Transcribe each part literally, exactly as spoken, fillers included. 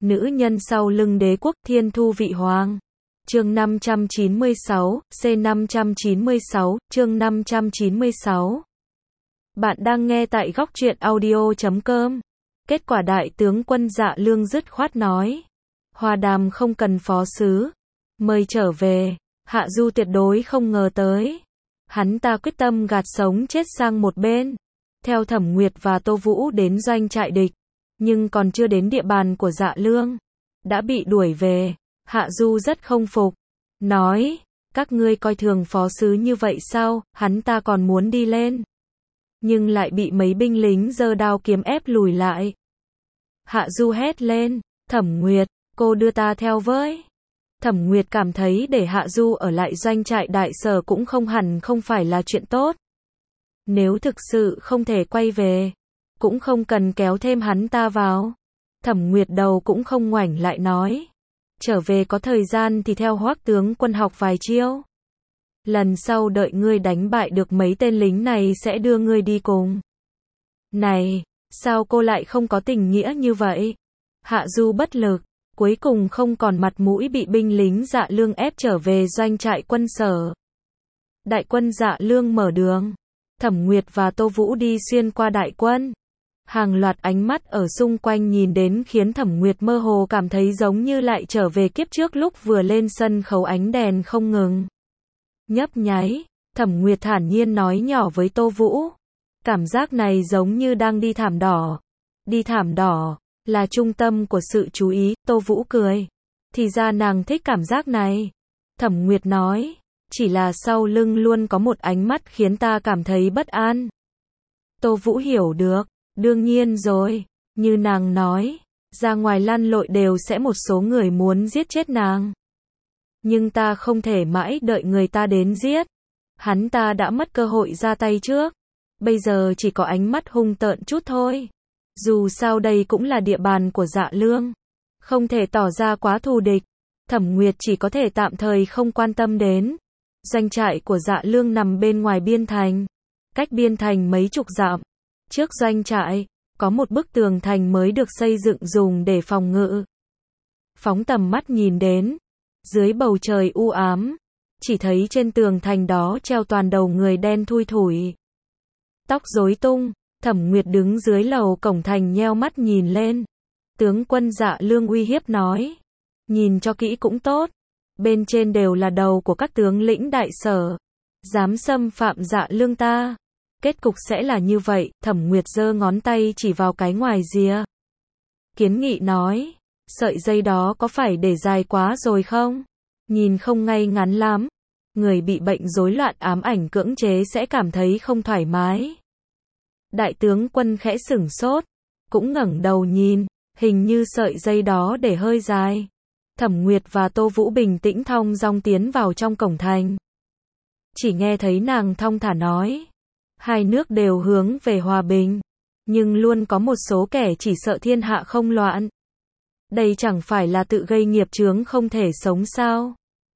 Nữ nhân sau lưng đế quốc Thiên Thu Vị Hoàng. Chương năm trăm chín mươi sáu, C năm trăm chín mươi sáu, chương năm trăm chín mươi sáu. Bạn đang nghe tại góc truyện audio chấm com. Kết quả đại tướng quân Dạ Lương dứt khoát nói. Hòa Đàm không cần phó sứ. Mời trở về. Hạ Du tuyệt đối không ngờ tới. Hắn ta quyết tâm gạt sống chết sang một bên. Theo Thẩm Nguyệt và Tô Vũ đến doanh trại địch. Nhưng còn chưa đến địa bàn của Dạ Lương. Đã bị đuổi về. Hạ Du rất không phục. Nói, các ngươi coi thường phó sứ như vậy sao, hắn ta còn muốn đi lên. Nhưng lại bị mấy binh lính giơ đao kiếm ép lùi lại. Hạ Du hét lên, Thẩm Nguyệt, cô đưa ta theo với. Thẩm Nguyệt cảm thấy để Hạ Du ở lại doanh trại đại sở cũng không hẳn không phải là chuyện tốt. Nếu thực sự không thể quay về, cũng không cần kéo thêm hắn ta vào. Thẩm Nguyệt đầu cũng không ngoảnh lại nói. Trở về có thời gian thì theo Hoắc tướng quân học vài chiêu. Lần sau đợi ngươi đánh bại được mấy tên lính này sẽ đưa ngươi đi cùng. Này, sao cô lại không có tình nghĩa như vậy? Hạ Du bất lực, cuối cùng không còn mặt mũi bị binh lính Dạ Lương ép trở về doanh trại quân sở. Đại quân Dạ Lương mở đường. Thẩm Nguyệt và Tô Vũ đi xuyên qua đại quân. Hàng loạt ánh mắt ở xung quanh nhìn đến khiến Thẩm Nguyệt mơ hồ cảm thấy giống như lại trở về kiếp trước lúc vừa lên sân khấu ánh đèn không ngừng nhấp nháy. Thẩm Nguyệt thản nhiên nói nhỏ với Tô Vũ. Cảm giác này giống như đang đi thảm đỏ. Đi thảm đỏ, là trung tâm của sự chú ý, Tô Vũ cười. Thì ra nàng thích cảm giác này. Thẩm Nguyệt nói, chỉ là sau lưng luôn có một ánh mắt khiến ta cảm thấy bất an. Tô Vũ hiểu được. Đương nhiên rồi, như nàng nói, ra ngoài lăn lội đều sẽ một số người muốn giết chết nàng. Nhưng ta không thể mãi đợi người ta đến giết. Hắn ta đã mất cơ hội ra tay trước. Bây giờ chỉ có ánh mắt hung tợn chút thôi. Dù sao đây cũng là địa bàn của Dạ Lương. Không thể tỏ ra quá thù địch. Thẩm Nguyệt chỉ có thể tạm thời không quan tâm đến. Doanh trại của Dạ Lương nằm bên ngoài biên thành. Cách biên thành mấy chục dặm. Trước doanh trại, có một bức tường thành mới được xây dựng dùng để phòng ngự. Phóng tầm mắt nhìn đến, dưới bầu trời u ám, chỉ thấy trên tường thành đó treo toàn đầu người đen thui thủi. Tóc rối tung, Thẩm Nguyệt đứng dưới lầu cổng thành nheo mắt nhìn lên. Tướng quân Dạ Lương uy hiếp nói, nhìn cho kỹ cũng tốt, bên trên đều là đầu của các tướng lĩnh đại sở. Dám xâm phạm Dạ Lương ta. Kết cục sẽ là như vậy, Thẩm Nguyệt giơ ngón tay chỉ vào cái ngoài rìa. Kiến nghị nói, sợi dây đó có phải để dài quá rồi không? Nhìn không ngay ngắn lắm. Người bị bệnh rối loạn ám ảnh cưỡng chế sẽ cảm thấy không thoải mái. Đại tướng quân khẽ sửng sốt, cũng ngẩng đầu nhìn, hình như sợi dây đó để hơi dài. Thẩm Nguyệt và Tô Vũ bình tĩnh thong dong tiến vào trong cổng thành. Chỉ nghe thấy nàng thong thả nói. Hai nước đều hướng về hòa bình, nhưng luôn có một số kẻ chỉ sợ thiên hạ không loạn. Đây chẳng phải là tự gây nghiệp chướng không thể sống sao?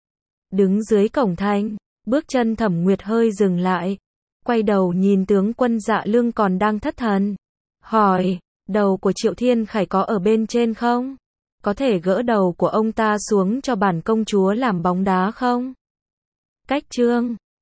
Đứng dưới cổng thành, bước chân Thẩm Nguyệt hơi dừng lại, quay đầu nhìn tướng quân Dạ Lương còn đang thất thần. Hỏi, đầu của Triệu Thiên Khải có ở bên trên không? Có thể gỡ đầu của ông ta xuống cho bản công chúa làm bóng đá không? Cách chương